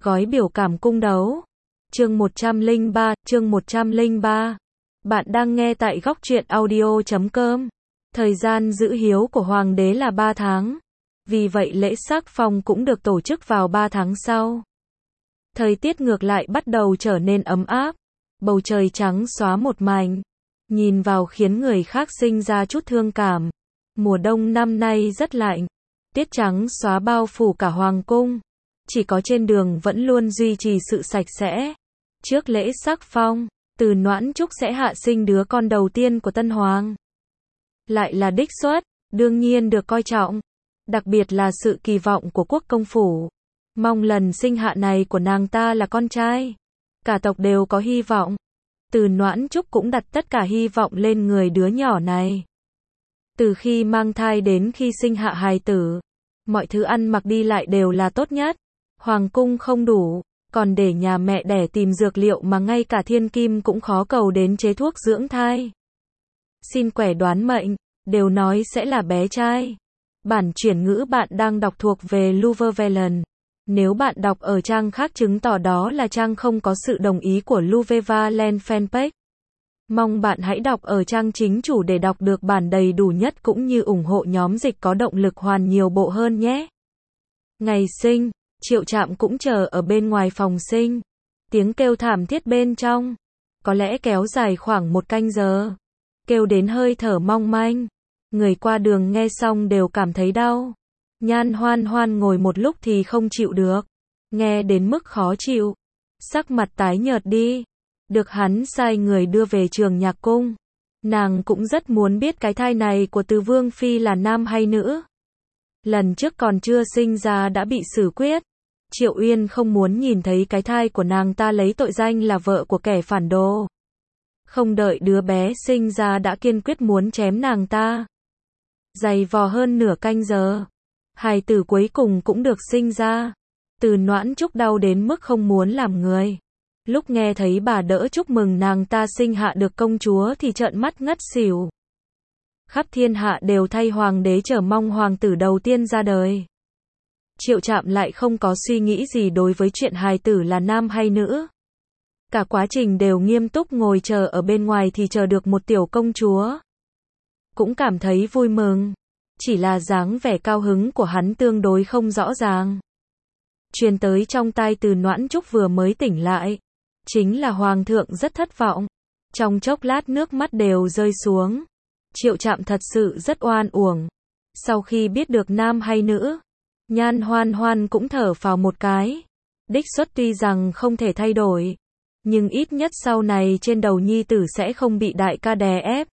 Gói biểu cảm cung đấu. Chương 103. Bạn đang nghe tại góc truyện audio.com. Thời gian giữ hiếu của hoàng đế là 3 tháng. Vì vậy lễ sắc phong cũng được tổ chức vào 3 tháng sau. Thời tiết ngược lại bắt đầu trở nên ấm áp. Bầu trời trắng xóa một mảnh. Nhìn vào khiến người khác sinh ra chút thương cảm. Mùa đông năm nay rất lạnh. Tiết trắng xóa bao phủ cả hoàng cung. Chỉ có trên đường vẫn luôn duy trì sự sạch sẽ. Trước lễ sắc phong, Từ Noãn Trúc sẽ hạ sinh đứa con đầu tiên của tân hoàng. Lại là đích xuất, đương nhiên được coi trọng. Đặc biệt là sự kỳ vọng của quốc công phủ. Mong lần sinh hạ này của nàng ta là con trai. Cả tộc đều có hy vọng. Từ Noãn Trúc cũng đặt tất cả hy vọng lên người đứa nhỏ này. Từ khi mang thai đến khi sinh hạ hài tử, mọi thứ ăn mặc đi lại đều là tốt nhất. Hoàng cung không đủ, còn để nhà mẹ đẻ tìm dược liệu mà ngay cả thiên kim cũng khó cầu đến chế thuốc dưỡng thai. Xin quẻ đoán mệnh, đều nói sẽ là bé trai. Bản chuyển ngữ bạn đang đọc thuộc về Luvevelen. Nếu bạn đọc ở trang khác chứng tỏ đó là trang không có sự đồng ý của Luvevelen fanpage. Mong bạn hãy đọc ở trang chính chủ để đọc được bản đầy đủ nhất cũng như ủng hộ nhóm dịch có động lực hoàn nhiều bộ hơn nhé. Ngày sinh, Triệu Trạm cũng chờ ở bên ngoài phòng sinh. Tiếng kêu thảm thiết bên trong. Có lẽ kéo dài khoảng 1 canh giờ. Kêu đến hơi thở mong manh. Người qua đường nghe xong đều cảm thấy đau. Nhan Hoan Hoan ngồi một lúc thì không chịu được. Nghe đến mức khó chịu. Sắc mặt tái nhợt đi. Được hắn sai người đưa về trường nhạc cung. Nàng cũng rất muốn biết cái thai này của Từ Vương Phi là nam hay nữ. Lần trước còn chưa sinh ra đã bị xử quyết. Triệu Uyên không muốn nhìn thấy cái thai của nàng ta lấy tội danh là vợ của kẻ phản đồ. Không đợi đứa bé sinh ra đã kiên quyết muốn chém nàng ta. Giày vò hơn nửa canh giờ. Hài tử cuối cùng cũng được sinh ra. Từ Noãn Trúc đau đến mức không muốn làm người. Lúc nghe thấy bà đỡ chúc mừng nàng ta sinh hạ được công chúa thì trợn mắt ngất xỉu. Khắp thiên hạ đều thay hoàng đế chờ mong hoàng tử đầu tiên ra đời. Triệu Trạm lại không có suy nghĩ gì đối với chuyện hài tử là nam hay nữ. Cả quá trình đều nghiêm túc ngồi chờ ở bên ngoài thì chờ được một tiểu công chúa. Cũng cảm thấy vui mừng. Chỉ là dáng vẻ cao hứng của hắn tương đối không rõ ràng. Truyền tới trong tai Từ Noãn Trúc vừa mới tỉnh lại. Chính là hoàng thượng rất thất vọng. Trong chốc lát nước mắt đều rơi xuống. Triệu Trạm thật sự rất oan uổng. Sau khi biết được nam hay nữ, Nhan Hoan Hoan cũng thở phào một cái. Đích xuất tuy rằng không thể thay đổi, nhưng ít nhất sau này trên đầu nhi tử sẽ không bị đại ca đè ép.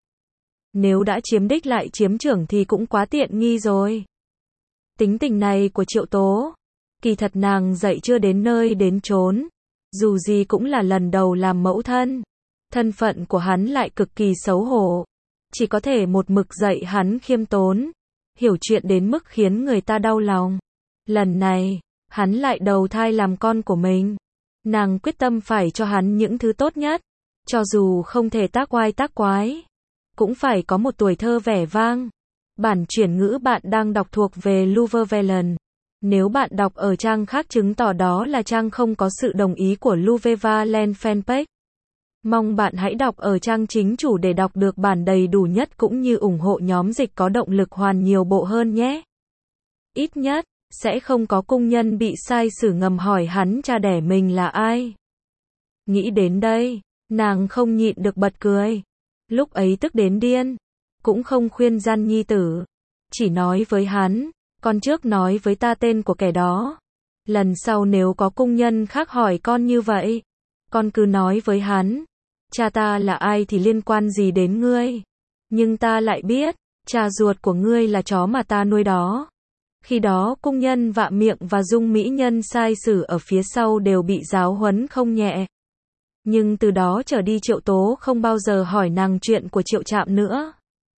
Nếu đã chiếm đích lại chiếm trưởng thì cũng quá tiện nghi rồi. Tính tình này của Triệu Tố, kỳ thật nàng dạy chưa đến nơi đến chốn. Dù gì cũng là lần đầu làm mẫu thân. Thân phận của hắn lại cực kỳ xấu hổ. Chỉ có thể một mực dạy hắn khiêm tốn. Hiểu chuyện đến mức khiến người ta đau lòng. Lần này, hắn lại đầu thai làm con của mình. Nàng quyết tâm phải cho hắn những thứ tốt nhất. Cho dù không thể tác oai tác quái, cũng phải có một tuổi thơ vẻ vang. Bản chuyển ngữ bạn đang đọc thuộc về Luvevelen. Nếu bạn đọc ở trang khác chứng tỏ đó là trang không có sự đồng ý của Luvevelen fanpage. Mong bạn hãy đọc ở trang chính chủ để đọc được bản đầy đủ nhất cũng như ủng hộ nhóm dịch có động lực hoàn nhiều bộ hơn nhé. Ít nhất, sẽ không có cung nhân bị sai sử ngầm hỏi hắn cha đẻ mình là ai. Nghĩ đến đây, nàng không nhịn được bật cười. Lúc ấy tức đến điên. Cũng không khuyên gian nhi tử. Chỉ nói với hắn, con trước nói với ta tên của kẻ đó. Lần sau nếu có cung nhân khác hỏi con như vậy, con cứ nói với hắn, cha ta là ai thì liên quan gì đến ngươi. Nhưng ta lại biết, cha ruột của ngươi là chó mà ta nuôi đó. Khi đó cung nhân vạ miệng và dung mỹ nhân sai sử ở phía sau đều bị giáo huấn không nhẹ. Nhưng từ đó trở đi Triệu Tố không bao giờ hỏi nàng chuyện của Triệu Trạm nữa.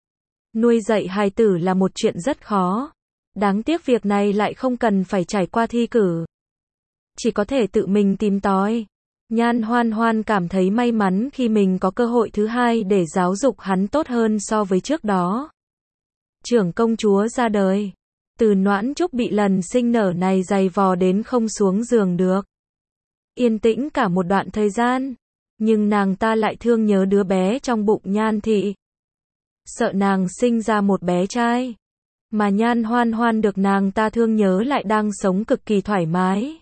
Nuôi dạy hài tử là một chuyện rất khó. Đáng tiếc việc này lại không cần phải trải qua thi cử. Chỉ có thể tự mình tìm tòi. Nhan Hoan Hoan cảm thấy may mắn khi mình có cơ hội thứ hai để giáo dục hắn tốt hơn so với trước đó. Trưởng công chúa ra đời. Từ Noãn Trúc bị lần sinh nở này giày vò đến không xuống giường được. yên tĩnh cả một đoạn thời gian. Nhưng nàng ta lại thương nhớ đứa bé trong bụng Nhan thị. Sợ nàng sinh ra một bé trai. Mà Nhan Hoan Hoan được nàng ta thương nhớ lại đang sống cực kỳ thoải mái.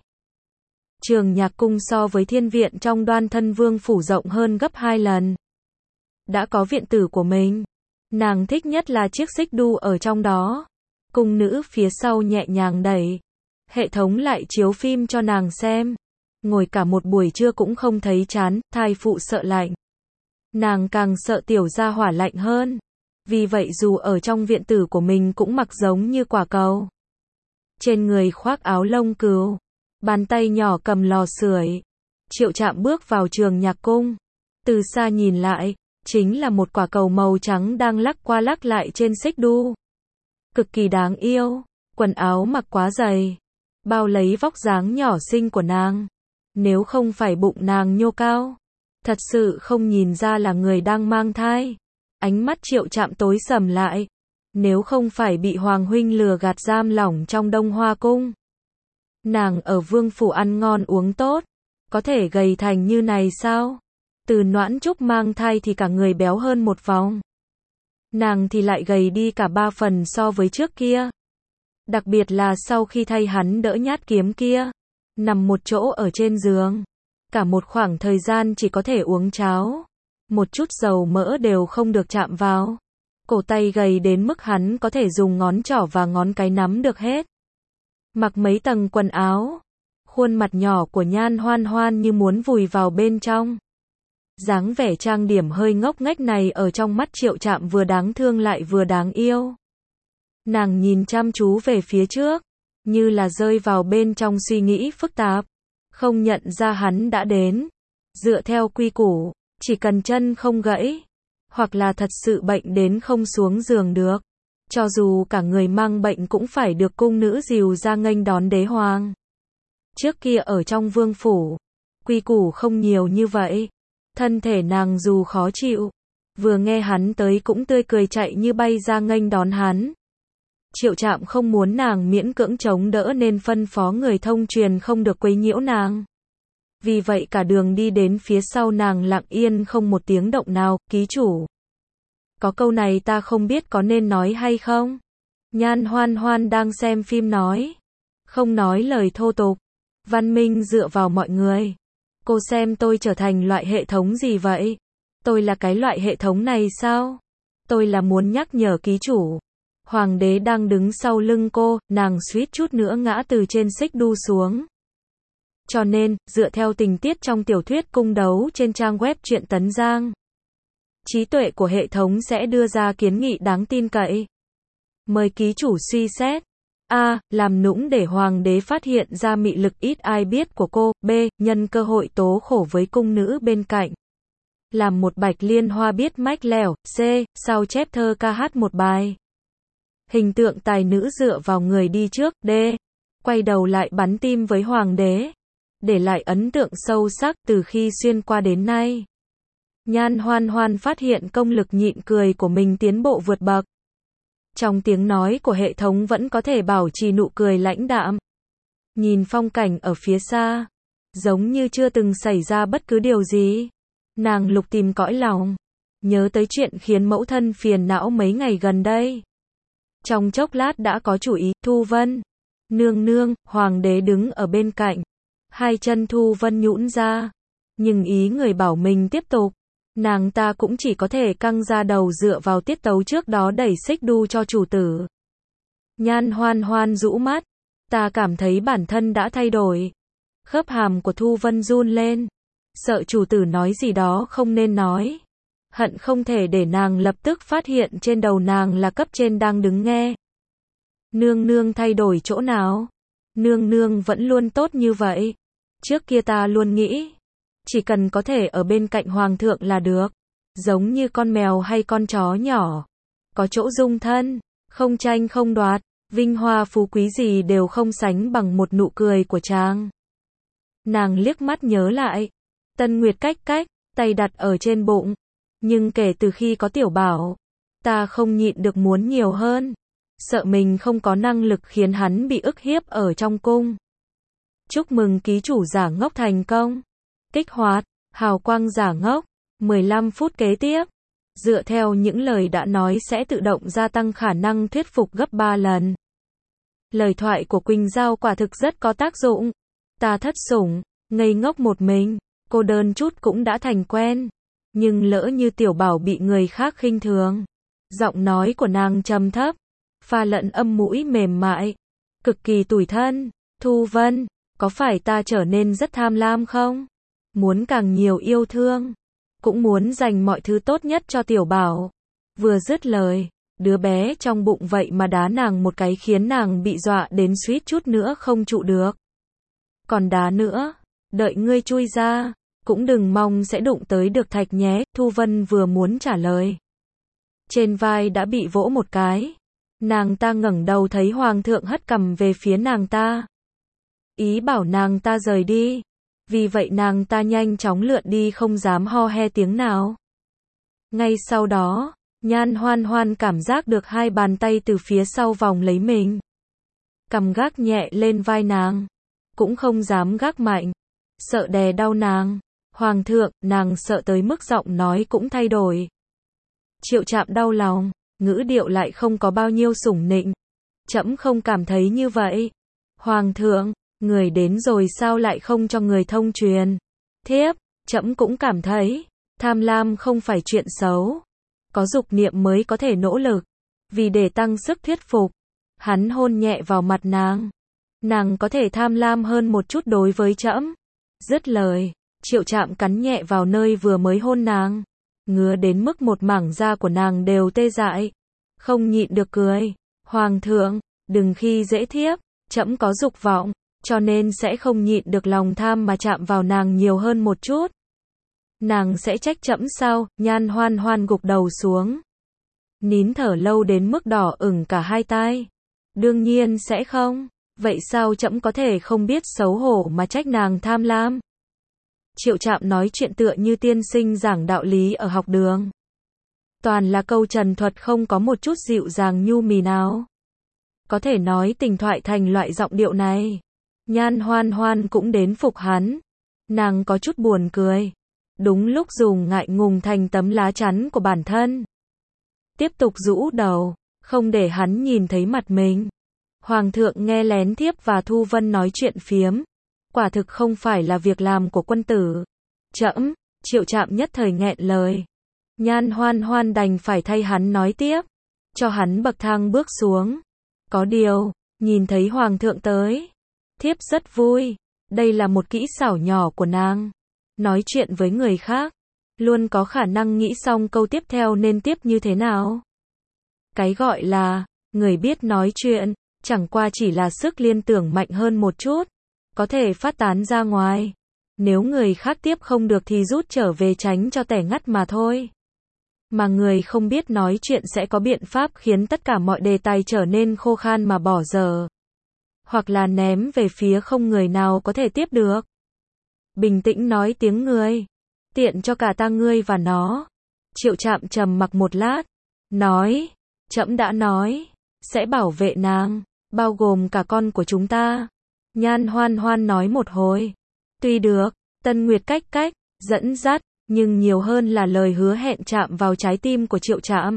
Trường nhạc cung so với thiên viện trong Đoan Thân Vương phủ rộng hơn gấp 2 lần. Đã có viện tử của mình. Nàng thích nhất là chiếc xích đu ở trong đó. Cung nữ phía sau nhẹ nhàng đẩy. Hệ thống lại chiếu phim cho nàng xem. Ngồi cả một buổi trưa cũng không thấy chán, thai phụ sợ lạnh. Nàng càng sợ tiểu gia hỏa lạnh hơn. Vì vậy dù ở trong viện tử của mình cũng mặc giống như quả cầu. Trên người khoác áo lông cừu. Bàn tay nhỏ cầm lò sưởi. Triệu Trạm bước vào trường nhạc cung. Từ xa nhìn lại, chính là một quả cầu màu trắng đang lắc qua lắc lại trên xích đu. Cực kỳ đáng yêu, quần áo mặc quá dày, bao lấy vóc dáng nhỏ xinh của nàng. Nếu không phải bụng nàng nhô cao, thật sự không nhìn ra là người đang mang thai. Ánh mắt Triệu Trạm tối sầm lại. Nếu không phải bị Hoàng huynh lừa gạt giam lỏng trong Đông Hoa cung. Nàng ở vương phủ ăn ngon uống tốt, có thể gầy thành như này sao? Từ Noãn Trúc mang thai thì cả người béo hơn một vòng. Nàng thì lại gầy đi cả 3 phần so với trước kia. Đặc biệt là sau khi thay hắn đỡ nhát kiếm kia, nằm một chỗ ở trên giường. Cả một khoảng thời gian chỉ có thể uống cháo. Một chút dầu mỡ đều không được chạm vào. Cổ tay gầy đến mức hắn có thể dùng ngón trỏ và ngón cái nắm được hết. Mặc mấy tầng quần áo. Khuôn mặt nhỏ của Nhan Hoan Hoan như muốn vùi vào bên trong. Dáng vẻ trang điểm hơi ngốc nghếch này ở trong mắt Triệu Trạm vừa đáng thương lại vừa đáng yêu. Nàng nhìn chăm chú về phía trước, như là rơi vào bên trong suy nghĩ phức tạp. Không nhận ra hắn đã đến. Dựa theo quy củ, chỉ cần chân không gãy, hoặc là thật sự bệnh đến không xuống giường được. Cho dù cả người mang bệnh cũng phải được cung nữ dìu ra nghênh đón đế hoàng. Trước kia ở trong vương phủ, quy củ không nhiều như vậy. Thân thể nàng dù khó chịu, vừa nghe hắn tới cũng tươi cười chạy như bay ra nghênh đón hắn. Triệu Trạm không muốn nàng miễn cưỡng chống đỡ nên phân phó người thông truyền không được quấy nhiễu nàng. Vì vậy cả đường đi đến phía sau nàng lặng yên không một tiếng động nào. Ký chủ, có câu này ta không biết có nên nói hay không? Nhan Hoan Hoan đang xem phim nói. Không nói lời thô tục. Văn minh dựa vào mọi người. Cô xem tôi trở thành loại hệ thống gì vậy? Tôi là cái loại hệ thống này sao? Tôi là muốn nhắc nhở ký chủ. Hoàng đế đang đứng sau lưng cô, nàng suýt chút nữa ngã từ trên xích đu xuống. Cho nên, dựa theo tình tiết trong tiểu thuyết cung đấu trên trang web Truyện Tấn Giang, trí tuệ của hệ thống sẽ đưa ra kiến nghị đáng tin cậy. Mời ký chủ suy xét. A. Làm nũng để hoàng đế phát hiện ra mị lực ít ai biết của cô. B. Nhân cơ hội tố khổ với cung nữ bên cạnh. Làm một bạch liên hoa biết mách lẻo. C. Sao chép thơ ca hát một bài. Hình tượng tài nữ dựa vào người đi trước. D. Quay đầu lại bắn tim với hoàng đế. Để lại ấn tượng sâu sắc từ khi xuyên qua đến nay. Nhan Hoan Hoan phát hiện công lực nhịn cười của mình tiến bộ vượt bậc. Trong tiếng nói của hệ thống vẫn có thể bảo trì nụ cười lãnh đạm. Nhìn phong cảnh ở phía xa, giống như chưa từng xảy ra bất cứ điều gì. Nàng lục tìm cõi lòng, nhớ tới chuyện khiến mẫu thân phiền não mấy ngày gần đây. Trong chốc lát đã có chủ ý. Thu Vân, nương nương. Hoàng đế đứng ở bên cạnh. Hai chân Thu Vân nhũn ra, nhưng ý người bảo mình tiếp tục. Nàng ta cũng chỉ có thể căng ra đầu dựa vào tiết tấu trước đó đẩy xích đu cho chủ tử. Nhan Hoan Hoan rũ mắt. Ta cảm thấy bản thân đã thay đổi. Khớp hàm của Thu Vân run lên. Sợ chủ tử nói gì đó không nên nói. Hận không thể để nàng lập tức phát hiện trên đầu nàng là cấp trên đang đứng nghe. Nương nương thay đổi chỗ nào? Nương nương vẫn luôn tốt như vậy. Trước kia ta luôn nghĩ, chỉ cần có thể ở bên cạnh hoàng thượng là được. Giống như con mèo hay con chó nhỏ. Có chỗ dung thân, không tranh không đoạt, vinh hoa phú quý gì đều không sánh bằng một nụ cười của chàng. Nàng liếc mắt nhớ lại. Tân Nguyệt cách cách, tay đặt ở trên bụng. Nhưng kể từ khi có tiểu bảo, ta không nhịn được muốn nhiều hơn. Sợ mình không có năng lực khiến hắn bị ức hiếp ở trong cung. Chúc mừng ký chủ giả ngốc thành công. Kích hoạt, hào quang giả ngốc. 15 phút kế tiếp. Dựa theo những lời đã nói sẽ tự động gia tăng khả năng thuyết phục gấp 3 lần. Lời thoại của Quỳnh Giao quả thực rất có tác dụng. Ta thất sủng, ngây ngốc một mình, cô đơn chút cũng đã thành quen. Nhưng lỡ như Tiểu Bảo bị người khác khinh thường. Giọng nói của nàng trầm thấp, pha lẫn âm mũi mềm mại, cực kỳ tủi thân. Thu Vân, có phải ta trở nên rất tham lam không? Muốn càng nhiều yêu thương, cũng muốn dành mọi thứ tốt nhất cho Tiểu Bảo. Vừa dứt lời, đứa bé trong bụng vậy mà đá nàng một cái khiến nàng bị dọa đến suýt chút nữa không trụ được. Còn đá nữa, đợi ngươi chui ra, cũng đừng mong sẽ đụng tới được thạch nhé. Thu Vân vừa muốn trả lời, trên vai đã bị vỗ một cái. Nàng ta ngẩng đầu thấy Hoàng thượng hất cằm về phía nàng ta, ý bảo nàng ta rời đi. Vì vậy nàng ta nhanh chóng lượn đi không dám ho he tiếng nào. Ngay sau đó, Nhan Hoan Hoan cảm giác được hai bàn tay từ phía sau vòng lấy mình. Cầm gác nhẹ lên vai nàng, cũng không dám gác mạnh, sợ đè đau nàng. Hoàng thượng, nàng sợ tới mức giọng nói cũng thay đổi. Triệu Trạm đau lòng, ngữ điệu lại không có bao nhiêu sủng nịnh. Trẫm không cảm thấy như vậy. Hoàng thượng, người đến rồi sao lại không cho người thông truyền? Thiếp, trẫm cũng cảm thấy, tham lam không phải chuyện xấu. Có dục niệm mới có thể nỗ lực. Vì để tăng sức thuyết phục, hắn hôn nhẹ vào mặt nàng. Nàng có thể tham lam hơn một chút đối với trẫm. Dứt lời, Triệu Trạm cắn nhẹ vào nơi vừa mới hôn nàng. Ngứa đến mức một mảng da của nàng đều tê dại. Không nhịn được cười. Hoàng thượng, đừng khi dễ thiếp, trẫm có dục vọng, cho nên sẽ không nhịn được lòng tham mà chạm vào nàng nhiều hơn một chút. Nàng sẽ trách trẫm sao? Nhan Hoan Hoan gục đầu xuống, nín thở lâu đến mức đỏ ửng cả hai tai. Đương nhiên sẽ không. Vậy sao trẫm có thể không biết xấu hổ mà trách nàng tham lam? Triệu Trạm nói chuyện tựa như tiên sinh giảng đạo lý ở học đường. Toàn là câu trần thuật, không có một chút dịu dàng nhu mì nào. Có thể nói tình thoại thành loại giọng điệu này. Nhan Hoan Hoan cũng đến phục hắn. Nàng có chút buồn cười. Đúng lúc dùng ngại ngùng thành tấm lá chắn của bản thân. Tiếp tục rũ đầu, không để hắn nhìn thấy mặt mình. Hoàng thượng nghe lén thiếp và Thu Vân nói chuyện phiếm. Quả thực không phải là việc làm của quân tử. Trẫm, Triệu Trạm nhất thời nghẹn lời. Nhan Hoan Hoan đành phải thay hắn nói tiếp, cho hắn bậc thang bước xuống. Có điều, nhìn thấy Hoàng thượng tới, thiếp rất vui. Đây là một kỹ xảo nhỏ của nàng. Nói chuyện với người khác, luôn có khả năng nghĩ xong câu tiếp theo nên tiếp như thế nào. Cái gọi là, người biết nói chuyện, chẳng qua chỉ là sức liên tưởng mạnh hơn một chút, có thể phát tán ra ngoài. Nếu người khác tiếp không được thì rút trở về tránh cho tẻ ngắt mà thôi. Mà người không biết nói chuyện sẽ có biện pháp khiến tất cả mọi đề tài trở nên khô khan mà bỏ dở. Hoặc là ném về phía không người nào có thể tiếp được. Bình tĩnh nói tiếng người. Tiện cho cả ta ngươi và nó. Triệu Trạm trầm mặc một lát. Nói. Trẫm đã nói. Sẽ bảo vệ nàng. Bao gồm cả con của chúng ta. Nhan Hoan Hoan nói một hồi. Tuy được. Tân Nguyệt cách dẫn dắt. Nhưng nhiều hơn là lời hứa hẹn chạm vào trái tim của Triệu Trạm.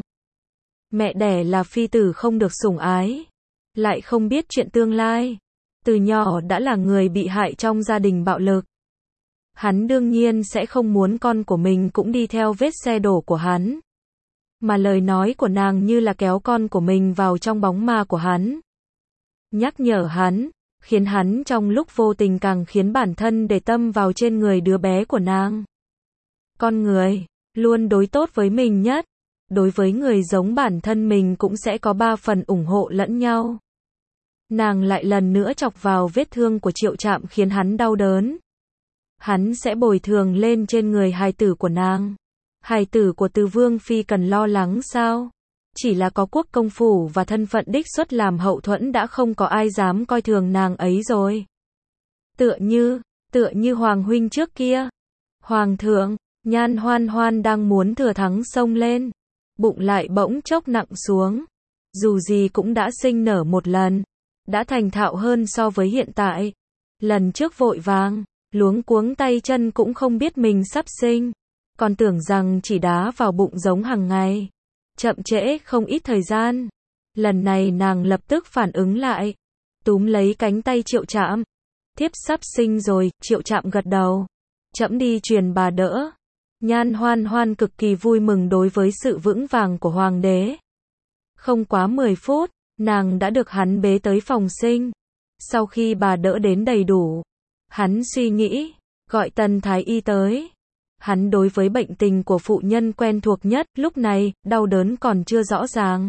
Mẹ đẻ là phi tử không được sủng ái. Lại không biết chuyện tương lai. Từ nhỏ đã là người bị hại trong gia đình bạo lực. Hắn đương nhiên sẽ không muốn con của mình cũng đi theo vết xe đổ của hắn. Mà lời nói của nàng như là kéo con của mình vào trong bóng ma của hắn. Nhắc nhở hắn, khiến hắn trong lúc vô tình càng khiến bản thân để tâm vào trên người đứa bé của nàng. Con người, luôn đối tốt với mình nhất. Đối với người giống bản thân mình cũng sẽ có 3 phần ủng hộ lẫn nhau. Nàng lại lần nữa chọc vào vết thương của Triệu Trạm khiến hắn đau đớn. Hắn sẽ bồi thường lên trên người hài tử của nàng. Hài tử của Từ Vương Phi cần lo lắng sao? Chỉ là có quốc công phủ và thân phận đích xuất làm hậu thuẫn đã không có ai dám coi thường nàng ấy rồi. Tựa như Hoàng huynh trước kia. Hoàng thượng, Nhan Hoan Hoan đang muốn thừa thắng xông lên. Bụng lại bỗng chốc nặng xuống. Dù gì cũng đã sinh nở một lần. Đã thành thạo hơn so với hiện tại. Lần trước vội vàng, luống cuống tay chân cũng không biết mình sắp sinh, còn tưởng rằng chỉ đá vào bụng giống hàng ngày. Chậm trễ không ít thời gian. Lần này nàng lập tức phản ứng lại, túm lấy cánh tay Triệu Trạm. Thiếp sắp sinh rồi, Triệu Trạm gật đầu. Trẫm đi truyền bà đỡ. Nhan Hoan Hoan cực kỳ vui mừng đối với sự vững vàng của hoàng đế. Không quá 10 phút, nàng đã được hắn bế tới phòng sinh. Sau khi bà đỡ đến đầy đủ, hắn suy nghĩ, gọi Tần Thái Y tới. Hắn đối với bệnh tình của phụ nhân quen thuộc nhất, lúc này, đau đớn còn chưa rõ ràng.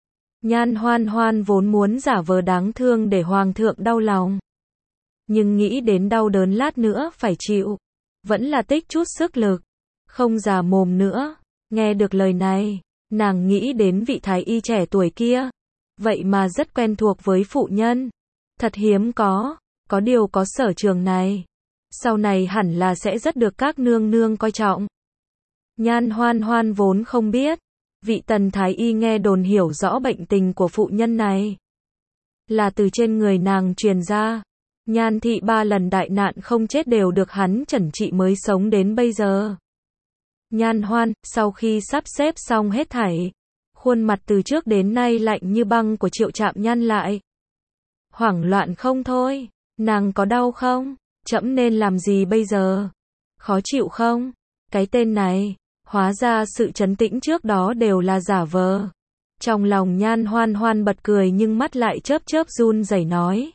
Nhan Hoan Hoan vốn muốn giả vờ đáng thương để hoàng thượng đau lòng. Nhưng nghĩ đến đau đớn lát nữa phải chịu, vẫn là tích chút sức lực, không già mồm nữa. Nghe được lời này, nàng nghĩ đến vị thái y trẻ tuổi kia, vậy mà rất quen thuộc với phụ nhân. Thật hiếm có điều có sở trường này, sau này hẳn là sẽ rất được các nương nương coi trọng. Nhan Hoan Hoan vốn không biết, vị Tần Thái Y nghe đồn hiểu rõ bệnh tình của phụ nhân này, là từ trên người nàng truyền ra. Nhan thị 3 lần đại nạn không chết đều được hắn chẩn trị mới sống đến bây giờ. Nhan Hoan, sau khi sắp xếp xong hết thảy, khuôn mặt từ trước đến nay lạnh như băng của Triệu Trạm nhăn lại. Hoảng loạn không thôi, nàng có đau không? Trẫm nên làm gì bây giờ? Khó chịu không? Cái tên này, hóa ra sự trấn tĩnh trước đó đều là giả vờ. Trong lòng Nhan Hoan Hoan bật cười nhưng mắt lại chớp chớp run rẩy nói.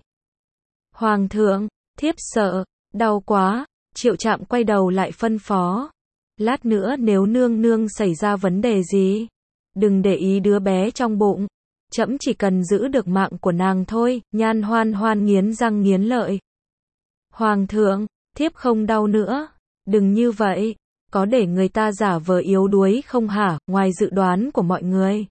Hoàng thượng, thiếp sợ, đau quá. Triệu Trạm quay đầu lại phân phó. Lát nữa nếu nương nương xảy ra vấn đề gì, đừng để ý đứa bé trong bụng. Trẫm chỉ cần giữ được mạng của nàng thôi. Nhan Hoan Hoan nghiến răng nghiến lợi. Hoàng thượng, thiếp không đau nữa. Đừng như vậy, có để người ta giả vờ yếu đuối không hả? Ngoài dự đoán của mọi người,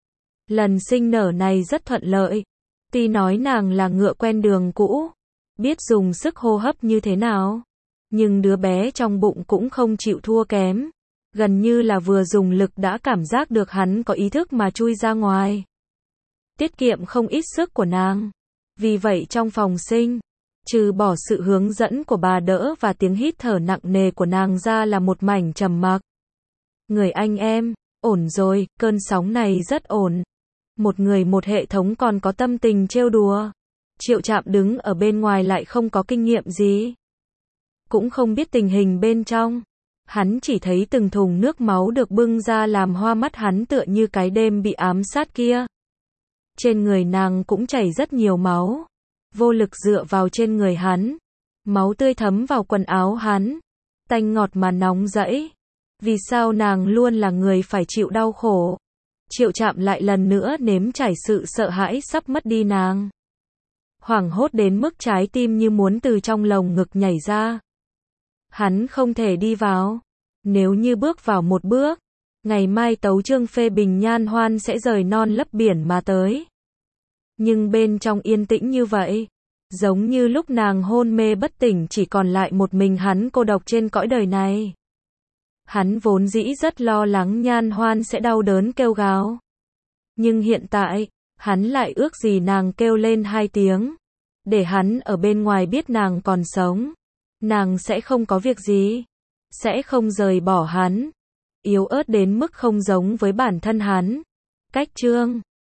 lần sinh nở này rất thuận lợi. Tuy nói nàng là ngựa quen đường cũ, biết dùng sức hô hấp như thế nào, nhưng đứa bé trong bụng cũng không chịu thua kém. Gần như là vừa dùng lực đã cảm giác được hắn có ý thức mà chui ra ngoài. Tiết kiệm không ít sức của nàng. Vì vậy trong phòng sinh, trừ bỏ sự hướng dẫn của bà đỡ và tiếng hít thở nặng nề của nàng ra là một mảnh trầm mặc. Người anh em, ổn rồi, cơn sóng này rất ổn. Một người một hệ thống còn có tâm tình trêu đùa. Triệu Trạm đứng ở bên ngoài lại không có kinh nghiệm gì, cũng không biết tình hình bên trong. Hắn chỉ thấy từng thùng nước máu được bưng ra làm hoa mắt hắn tựa như cái đêm bị ám sát kia. Trên người nàng cũng chảy rất nhiều máu, vô lực dựa vào trên người hắn. Máu tươi thấm vào quần áo hắn, tanh ngọt mà nóng rẫy. Vì sao nàng luôn là người phải chịu đau khổ? Triệu Trạm lại lần nữa nếm trải sự sợ hãi sắp mất đi nàng. Hoảng hốt đến mức trái tim như muốn từ trong lồng ngực nhảy ra. Hắn không thể đi vào. Nếu như bước vào một bước, ngày mai tấu chương phê bình Nhan Hoan sẽ rời non lấp biển mà tới. Nhưng bên trong yên tĩnh như vậy, giống như lúc nàng hôn mê bất tỉnh chỉ còn lại một mình hắn cô độc trên cõi đời này. Hắn vốn dĩ rất lo lắng Nhan Hoan sẽ đau đớn kêu gào. Nhưng hiện tại, hắn lại ước gì nàng kêu lên 2 tiếng. Để hắn ở bên ngoài biết nàng còn sống. Nàng sẽ không có việc gì. Sẽ không rời bỏ hắn. Yếu ớt đến mức không giống với bản thân hắn. Cách chương